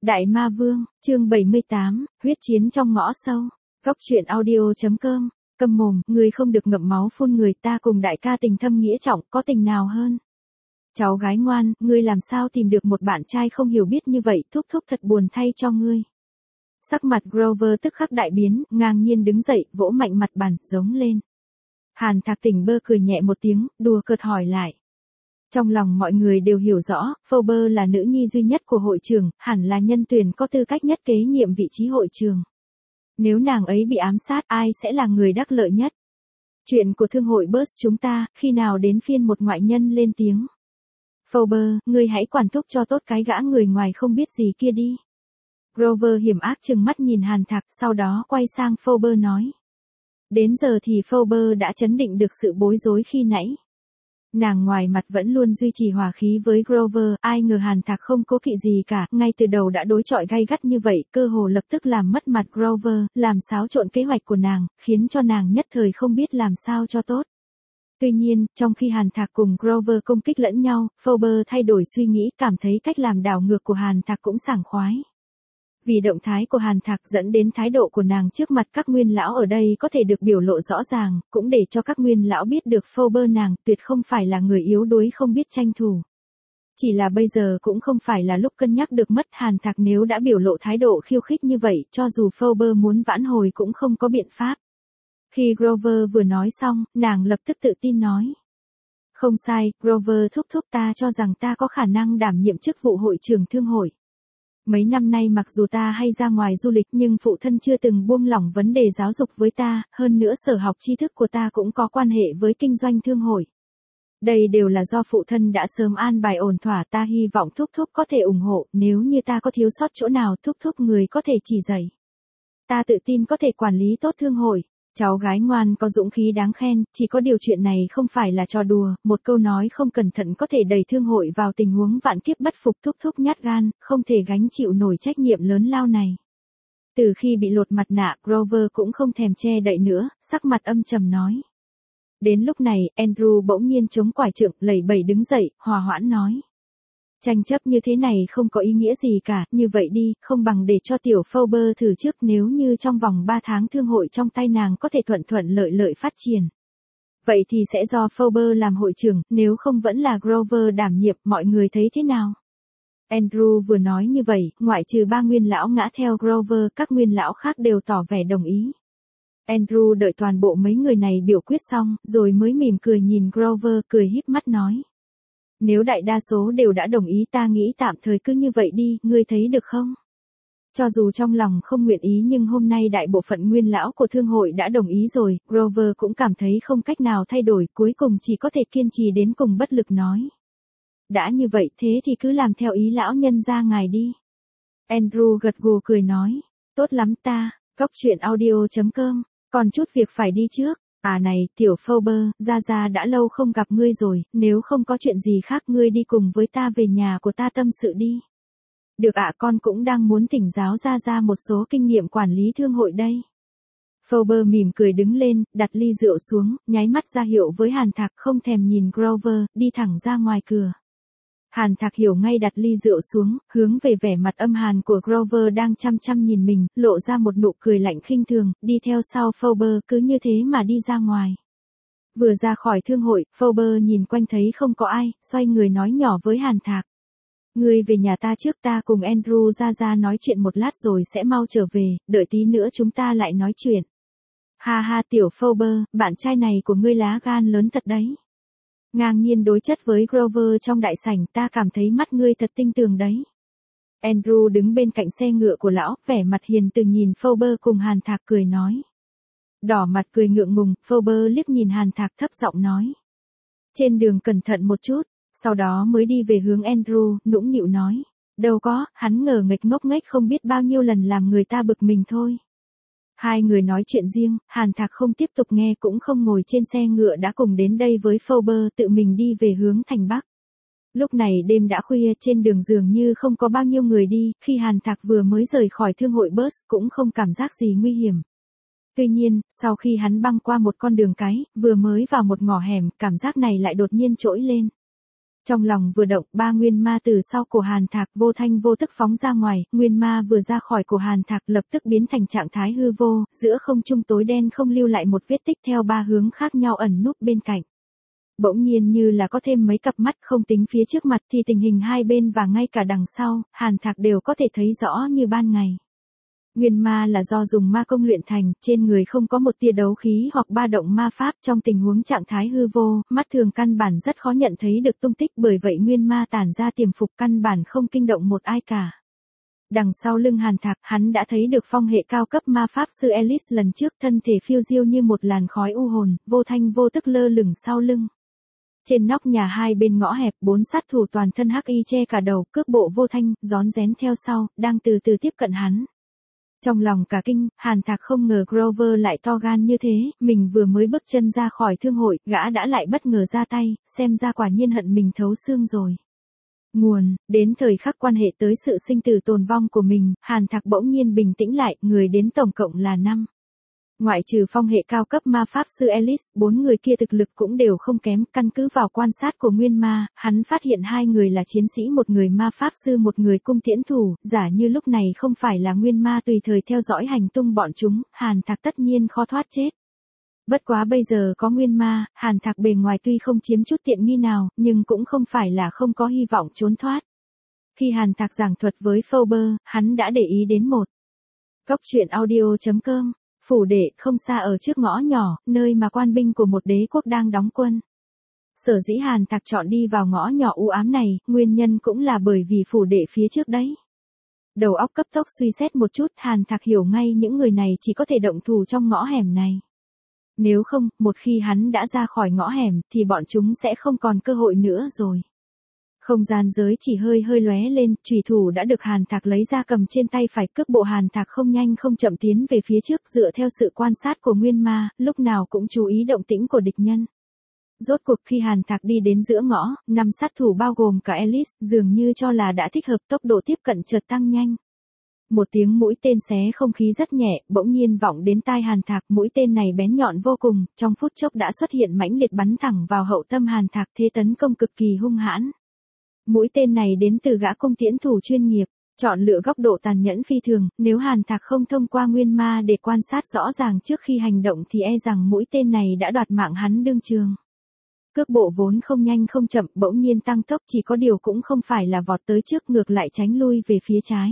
Đại Ma Vương, chương 78, huyết chiến trong ngõ sâu. Góc truyện audio.com. Câm mồm, người không được ngậm máu phun người, ta cùng đại ca tình thâm nghĩa trọng, có tình nào hơn. Cháu gái ngoan, ngươi làm sao tìm được một bạn trai không hiểu biết như vậy, thúc thúc thật buồn thay cho ngươi. Sắc mặt Grover tức khắc đại biến, ngang nhiên đứng dậy, vỗ mạnh mặt bàn, giống lên. Hàn Thạc Tỉnh bơ cười nhẹ một tiếng, đùa cợt hỏi lại. Trong lòng mọi người đều hiểu rõ, Phoebe là nữ nhi duy nhất của hội trường, hẳn là nhân tuyển có tư cách nhất kế nhiệm vị trí hội trường. Nếu nàng ấy bị ám sát, ai sẽ là người đắc lợi nhất? Chuyện của thương hội Burst chúng ta, khi nào đến phiên một ngoại nhân lên tiếng? Phoebe, ngươi hãy quản thúc cho tốt cái gã người ngoài không biết gì kia đi. Grover hiểm ác trừng mắt nhìn Hàn Thạc, sau đó quay sang Phoebe nói. Đến giờ thì Phoebe đã trấn định được sự bối rối khi nãy. Nàng ngoài mặt vẫn luôn duy trì hòa khí với Grover, ai ngờ Hàn Thạc không cố kỵ gì cả, ngay từ đầu đã đối chọi gay gắt như vậy, cơ hồ lập tức làm mất mặt Grover, làm xáo trộn kế hoạch của nàng, khiến cho nàng nhất thời không biết làm sao cho tốt. Tuy nhiên, trong khi Hàn Thạc cùng Grover công kích lẫn nhau, Phoebe thay đổi suy nghĩ, cảm thấy cách làm đảo ngược của Hàn Thạc cũng sảng khoái. Vì động thái của Hàn Thạc dẫn đến thái độ của nàng trước mặt các nguyên lão ở đây có thể được biểu lộ rõ ràng, cũng để cho các nguyên lão biết được Phoebe nàng tuyệt không phải là người yếu đuối không biết tranh thủ. Chỉ là bây giờ cũng không phải là lúc cân nhắc được mất Hàn Thạc nếu đã biểu lộ thái độ khiêu khích như vậy, cho dù Phoebe muốn vãn hồi cũng không có biện pháp. Khi Grover vừa nói xong, nàng lập tức tự tin nói. Không sai, Grover thúc thúc, ta cho rằng ta có khả năng đảm nhiệm chức vụ hội trưởng thương hội. Mấy năm nay mặc dù ta hay ra ngoài du lịch nhưng phụ thân chưa từng buông lỏng vấn đề giáo dục với ta, hơn nữa sở học tri thức của ta cũng có quan hệ với kinh doanh thương hội. Đây đều là do phụ thân đã sớm an bài ổn thỏa, ta hy vọng thúc thúc có thể ủng hộ, nếu như ta có thiếu sót chỗ nào thúc thúc người có thể chỉ dạy. Ta tự tin có thể quản lý tốt thương hội. Cháu gái ngoan có dũng khí đáng khen, chỉ có điều chuyện này không phải là trò đùa, một câu nói không cẩn thận có thể đẩy thương hội vào tình huống vạn kiếp bất phục, thúc thúc nhát gan, không thể gánh chịu nổi trách nhiệm lớn lao này. Từ khi bị lột mặt nạ, Grover cũng không thèm che đậy nữa, sắc mặt âm trầm nói. Đến lúc này, Andrew bỗng nhiên chống quải trượng, lẩy bẩy đứng dậy, hòa hoãn nói. Tranh chấp như thế này không có ý nghĩa gì cả, như vậy đi, không bằng để cho tiểu Phoebe thử trước, nếu như trong vòng 3 tháng thương hội trong tay nàng có thể thuận thuận lợi lợi phát triển. Vậy thì sẽ do Phoebe làm hội trưởng, nếu không vẫn là Grover đảm nhiệm, mọi người thấy thế nào? Andrew vừa nói như vậy, ngoại trừ 3 nguyên lão ngã theo Grover, các nguyên lão khác đều tỏ vẻ đồng ý. Andrew đợi toàn bộ mấy người này biểu quyết xong, rồi mới mỉm cười nhìn Grover, cười híp mắt nói. Nếu đại đa số đều đã đồng ý, ta nghĩ tạm thời cứ như vậy đi, ngươi thấy được không? Cho dù trong lòng không nguyện ý nhưng hôm nay đại bộ phận nguyên lão của thương hội đã đồng ý rồi, Grover cũng cảm thấy không cách nào thay đổi, cuối cùng chỉ có thể kiên trì đến cùng bất lực nói. Đã như vậy thế thì cứ làm theo ý lão nhân gia ngài đi. Andrew gật gù cười nói, tốt lắm ta, góc truyện audio.com, còn chút việc phải đi trước. À này, tiểu Phoebe, Gia đã lâu không gặp ngươi rồi, nếu không có chuyện gì khác ngươi đi cùng với ta về nhà của ta tâm sự đi. Được ạ, con cũng đang muốn thỉnh giáo Gia một số kinh nghiệm quản lý thương hội đây. Phoebe mỉm cười đứng lên, đặt ly rượu xuống, nháy mắt ra hiệu với Hàn Thạc, không thèm nhìn Grover, đi thẳng ra ngoài cửa. Hàn Thạc hiểu ngay, đặt ly rượu xuống, hướng về vẻ mặt âm hàn của Grover đang chăm chăm nhìn mình, lộ ra một nụ cười lạnh khinh thường, đi theo sau Phoebe, cứ như thế mà đi ra ngoài. Vừa ra khỏi thương hội, Phoebe nhìn quanh thấy không có ai, xoay người nói nhỏ với Hàn Thạc. Ngươi về nhà ta trước, ta cùng Andrew ra nói chuyện một lát rồi sẽ mau trở về, đợi tí nữa chúng ta lại nói chuyện. Ha ha tiểu Phoebe, bạn trai này của ngươi lá gan lớn thật đấy. Ngang nhiên đối chất với Grover trong đại sảnh, ta cảm thấy mắt ngươi thật tinh tường đấy. Andrew đứng bên cạnh xe ngựa của lão, vẻ mặt hiền từ nhìn Phoebe cùng Hàn Thạc cười nói. Đỏ mặt cười ngượng ngùng, Phoebe liếc nhìn Hàn Thạc thấp giọng nói. Trên đường cẩn thận một chút, sau đó mới đi về hướng Andrew, nũng nịu nói. Đâu có, hắn ngờ nghệch ngốc nghếch không biết bao nhiêu lần làm người ta bực mình thôi. Hai người nói chuyện riêng, Hàn Thạc không tiếp tục nghe cũng không ngồi trên xe ngựa đã cùng đến đây với Phoebe, tự mình đi về hướng thành Bắc. Lúc này đêm đã khuya, trên đường dường như không có bao nhiêu người đi, khi Hàn Thạc vừa mới rời khỏi thương hội Burst cũng không cảm giác gì nguy hiểm. Tuy nhiên, sau khi hắn băng qua một con đường cái, vừa mới vào một ngõ hẻm, cảm giác này lại đột nhiên trỗi lên. Trong lòng vừa động, ba nguyên ma từ sau cổ Hàn Thạc vô thanh vô tức phóng ra ngoài, nguyên ma vừa ra khỏi cổ Hàn Thạc lập tức biến thành trạng thái hư vô, giữa không trung tối đen không lưu lại một vết tích theo ba hướng khác nhau ẩn núp bên cạnh. Bỗng nhiên như là có thêm mấy cặp mắt không tính phía trước mặt thì tình hình hai bên và ngay cả đằng sau, Hàn Thạc đều có thể thấy rõ như ban ngày. Nguyên ma là do dùng ma công luyện thành, trên người không có một tia đấu khí hoặc ba động ma pháp trong tình huống trạng thái hư vô, mắt thường căn bản rất khó nhận thấy được tung tích bởi vậy nguyên ma tản ra tiềm phục căn bản không kinh động một ai cả. Đằng sau lưng Hàn Thạc, hắn đã thấy được phong hệ cao cấp ma pháp sư Alice lần trước thân thể phiêu diêu như một làn khói u hồn, vô thanh vô tức lơ lửng sau lưng. Trên nóc nhà hai bên ngõ hẹp, 4 sát thủ toàn thân hắc y che cả đầu, cước bộ vô thanh, rón rén theo sau, đang từ từ tiếp cận hắn. Trong lòng cả kinh, Hàn Thạc không ngờ Grover lại to gan như thế, mình vừa mới bước chân ra khỏi thương hội, gã đã lại bất ngờ ra tay, xem ra quả nhiên hận mình thấu xương rồi. Nguồn, đến thời khắc quan hệ tới sự sinh tử tồn vong của mình, Hàn Thạc bỗng nhiên bình tĩnh lại, người đến tổng cộng là 5. Ngoại trừ phong hệ cao cấp ma pháp sư Alice, 4 người kia thực lực cũng đều không kém, căn cứ vào quan sát của nguyên ma, hắn phát hiện 2 người là chiến sĩ, một người ma pháp sư, một người cung tiễn thủ, giả như lúc này không phải là nguyên ma tùy thời theo dõi hành tung bọn chúng, Hàn Thạc tất nhiên khó thoát chết. Bất quá bây giờ có nguyên ma, Hàn Thạc bề ngoài tuy không chiếm chút tiện nghi nào, nhưng cũng không phải là không có hy vọng trốn thoát. Khi Hàn Thạc giảng thuật với Fauber, hắn đã để ý đến một. Góc truyện audio.com Phủ đệ không xa ở trước ngõ nhỏ, nơi mà quan binh của một đế quốc đang đóng quân. Sở dĩ Hàn Thạc chọn đi vào ngõ nhỏ u ám này, nguyên nhân cũng là bởi vì phủ đệ phía trước đấy. Đầu óc cấp tốc suy xét một chút, Hàn Thạc hiểu ngay những người này chỉ có thể động thủ trong ngõ hẻm này. Nếu không, một khi hắn đã ra khỏi ngõ hẻm, thì bọn chúng sẽ không còn cơ hội nữa rồi. Không gian giới chỉ hơi lóe lên, chùy thủ đã được Hàn Thạc lấy ra cầm trên tay phải, cước bộ Hàn Thạc không nhanh không chậm tiến về phía trước dựa theo sự quan sát của nguyên ma, lúc nào cũng chú ý động tĩnh của địch nhân. Rốt cuộc khi Hàn Thạc đi đến giữa ngõ, 5 sát thủ bao gồm cả Alice, dường như cho là đã thích hợp, tốc độ tiếp cận chợt tăng nhanh. Một tiếng mũi tên xé không khí rất nhẹ, bỗng nhiên vọng đến tai Hàn Thạc, mũi tên này bén nhọn vô cùng, trong phút chốc đã xuất hiện mãnh liệt bắn thẳng vào hậu tâm Hàn Thạc, thế tấn công cực kỳ hung hãn. Mũi tên này đến từ gã cung tiễn thủ chuyên nghiệp, chọn lựa góc độ tàn nhẫn phi thường, nếu Hàn Thạc không thông qua nguyên ma để quan sát rõ ràng trước khi hành động thì e rằng mũi tên này đã đoạt mạng hắn đương trường. Cước bộ vốn không nhanh không chậm, bỗng nhiên tăng tốc, chỉ có điều cũng không phải là vọt tới trước, ngược lại tránh lui về phía trái.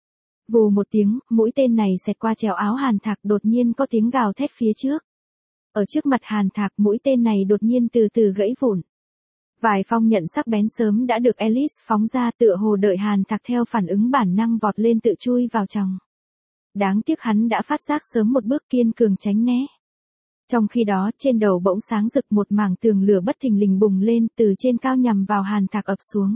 Vù một tiếng, mũi tên này xẹt qua chéo áo Hàn Thạc, đột nhiên có tiếng gào thét phía trước. Ở trước mặt Hàn Thạc, mũi tên này đột nhiên từ từ gãy vụn. Vài phong nhận sắc bén sớm đã được Alice phóng ra, tựa hồ đợi Hàn Thạc theo phản ứng bản năng vọt lên tự chui vào trong. Đáng tiếc hắn đã phát giác sớm một bước, kiên cường tránh né. Trong khi đó, trên đầu bỗng sáng rực một mảng tường lửa bất thình lình bùng lên, từ trên cao nhằm vào Hàn Thạc ập xuống.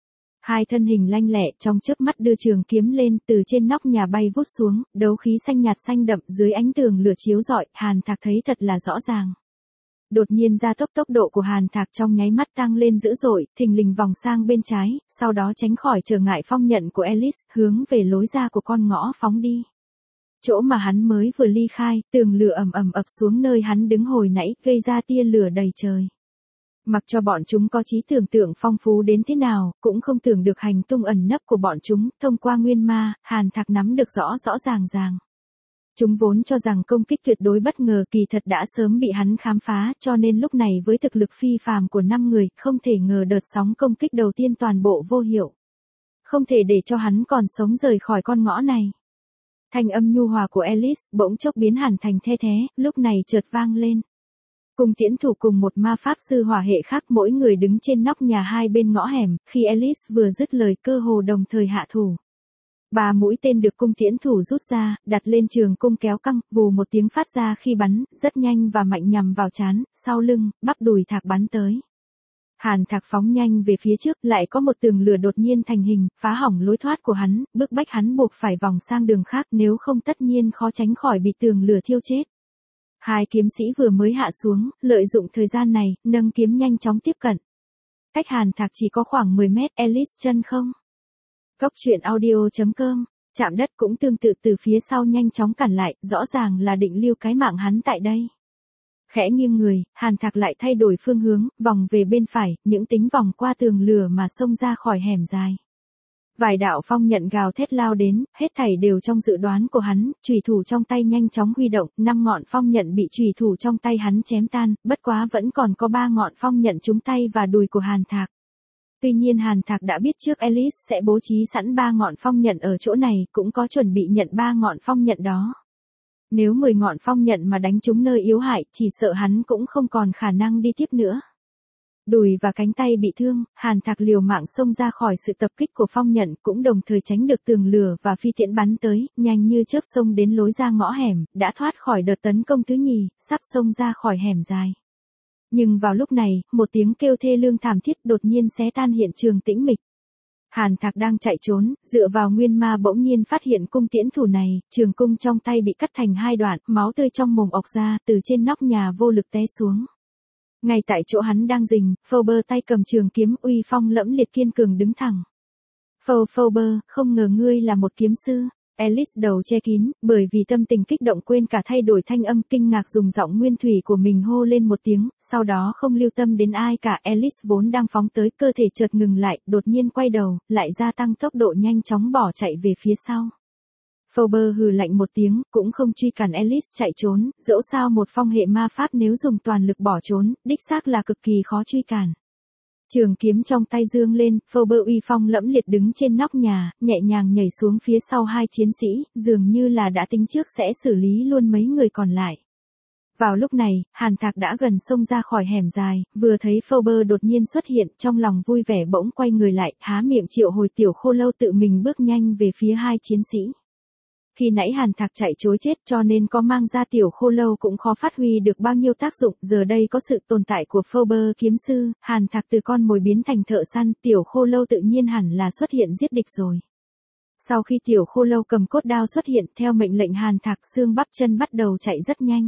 Hai thân hình lanh lẹ trong chớp mắt đưa trường kiếm lên, từ trên nóc nhà bay vút xuống, đấu khí xanh nhạt xanh đậm dưới ánh tường lửa chiếu rọi, Hàn Thạc thấy thật là rõ ràng. Đột nhiên gia tốc độ của Hàn Thạc trong nháy mắt tăng lên dữ dội, thình lình vòng sang bên trái, sau đó tránh khỏi trở ngại phong nhận của Alice, hướng về lối ra của con ngõ phóng đi. Chỗ mà hắn mới vừa ly khai, tường lửa ầm ập xuống nơi hắn đứng hồi nãy, gây ra tia lửa đầy trời. Mặc cho bọn chúng có trí tưởng tượng phong phú đến thế nào, cũng không tưởng được hành tung ẩn nấp của bọn chúng, thông qua nguyên ma, Hàn Thạc nắm được rõ ràng. Chúng vốn cho rằng công kích tuyệt đối bất ngờ, kỳ thật đã sớm bị hắn khám phá, cho nên lúc này với thực lực phi phàm của 5 người, không thể ngờ đợt sóng công kích đầu tiên toàn bộ vô hiệu. Không thể để cho hắn còn sống rời khỏi con ngõ này. Thanh âm nhu hòa của Alice bỗng chốc biến hẳn thành the thé, lúc này chợt vang lên. Cung tiễn thủ cùng một ma pháp sư hỏa hệ khác, mỗi người đứng trên nóc nhà hai bên ngõ hẻm, khi Alice vừa dứt lời cơ hồ đồng thời hạ thủ. 3 mũi tên được cung tiễn thủ rút ra, đặt lên trường cung kéo căng, vù một tiếng phát ra khi bắn, rất nhanh và mạnh nhằm vào trán, sau lưng, bắp đùi Thạc bắn tới. Hàn Thạc phóng nhanh về phía trước, lại có một tường lửa đột nhiên thành hình, phá hỏng lối thoát của hắn, bức bách hắn buộc phải vòng sang đường khác, nếu không tất nhiên khó tránh khỏi bị tường lửa thiêu chết. Hai kiếm sĩ vừa mới hạ xuống, lợi dụng thời gian này, nâng kiếm nhanh chóng tiếp cận. Cách Hàn Thạc chỉ có khoảng 10 mét, Alice chân không. Góc truyện audio.com, chạm đất cũng tương tự từ phía sau nhanh chóng cản lại, rõ ràng là định lưu cái mạng hắn tại đây. Khẽ nghiêng người, Hàn Thạc lại thay đổi phương hướng, vòng về bên phải, những tính vòng qua tường lửa mà xông ra khỏi hẻm dài. Vài đạo phong nhận gào thét lao đến, hết thảy đều trong dự đoán của hắn, chùy thủ trong tay nhanh chóng huy động, 5 ngọn phong nhận bị chùy thủ trong tay hắn chém tan, bất quá vẫn còn có 3 ngọn phong nhận trúng tay và đùi của Hàn Thạc. Tuy nhiên Hàn Thạc đã biết trước Alice sẽ bố trí sẵn 3 ngọn phong nhận ở chỗ này, cũng có chuẩn bị nhận 3 ngọn phong nhận đó. Nếu 10 ngọn phong nhận mà đánh trúng nơi yếu hại, chỉ sợ hắn cũng không còn khả năng đi tiếp nữa. Đùi và cánh tay bị thương, Hàn Thạc liều mạng xông ra khỏi sự tập kích của phong nhận, cũng đồng thời tránh được tường lửa và phi tiễn bắn tới, nhanh như chớp xông đến lối ra ngõ hẻm, đã thoát khỏi đợt tấn công thứ nhì, sắp xông ra khỏi hẻm dài. Nhưng vào lúc này, một tiếng kêu thê lương thảm thiết đột nhiên xé tan hiện trường tĩnh mịch. Hàn Thạc đang chạy trốn, dựa vào nguyên ma bỗng nhiên phát hiện cung tiễn thủ này, trường cung trong tay bị cắt thành 2 đoạn, máu tươi trong mồm ọc ra, từ trên nóc nhà vô lực té xuống. Ngay tại chỗ hắn đang rình, Phoebe tay cầm trường kiếm uy phong lẫm liệt kiên cường đứng thẳng. Phoebe, không ngờ ngươi là một kiếm sư. Alice đầu che kín, bởi vì tâm tình kích động quên cả thay đổi thanh âm, kinh ngạc dùng giọng nguyên thủy của mình hô lên một tiếng, sau đó không lưu tâm đến ai cả. Alice vốn đang phóng tới, cơ thể chợt ngừng lại, đột nhiên quay đầu, lại gia tăng tốc độ nhanh chóng bỏ chạy về phía sau. Phoebe hừ lạnh một tiếng, cũng không truy cản Alice chạy trốn, dẫu sao một phong hệ ma pháp nếu dùng toàn lực bỏ trốn, đích xác là cực kỳ khó truy cản. Trường kiếm trong tay dương lên, Phoebe uy phong lẫm liệt đứng trên nóc nhà, nhẹ nhàng nhảy xuống phía sau 2 chiến sĩ, dường như là đã tính trước sẽ xử lý luôn mấy người còn lại. Vào lúc này, Hàn Thạc đã gần xông ra khỏi hẻm dài, vừa thấy Phoebe đột nhiên xuất hiện, trong lòng vui vẻ bỗng quay người lại, há miệng triệu hồi tiểu khô lâu tự mình bước nhanh về phía 2 chiến sĩ. Khi nãy Hàn Thạc chạy trối chết cho nên có mang ra tiểu khô lâu cũng khó phát huy được bao nhiêu tác dụng, giờ đây có sự tồn tại của Phoebe kiếm sư, Hàn Thạc từ con mồi biến thành thợ săn, tiểu khô lâu tự nhiên hẳn là xuất hiện giết địch rồi. Sau khi tiểu khô lâu cầm cốt đao xuất hiện, theo mệnh lệnh Hàn Thạc, xương bắp chân bắt đầu chạy rất nhanh.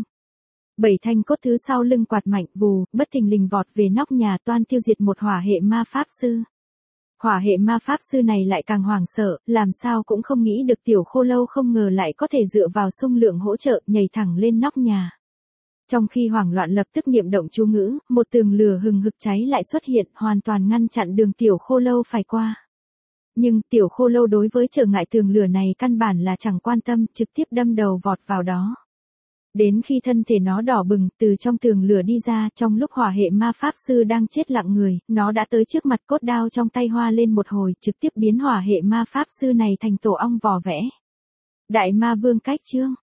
7 thanh cốt thứ sau lưng quạt mạnh, vù, bất thình lình vọt về nóc nhà toan tiêu diệt một hỏa hệ ma pháp sư. Hỏa hệ ma pháp sư này lại càng hoảng sợ, làm sao cũng không nghĩ được tiểu khô lâu không ngờ lại có thể dựa vào xung lượng hỗ trợ, nhảy thẳng lên nóc nhà. Trong khi hoảng loạn lập tức niệm động chú ngữ, một tường lửa hừng hực cháy lại xuất hiện, hoàn toàn ngăn chặn đường tiểu khô lâu phải qua. Nhưng tiểu khô lâu đối với trở ngại tường lửa này căn bản là chẳng quan tâm, trực tiếp đâm đầu vọt vào đó. Đến khi thân thể nó đỏ bừng, từ trong tường lửa đi ra, trong lúc hỏa hệ ma pháp sư đang chết lặng người, nó đã tới trước mặt, cốt đao trong tay hoa lên một hồi, trực tiếp biến hỏa hệ ma pháp sư này thành tổ ong vò vẽ. Đại ma vương cách chương.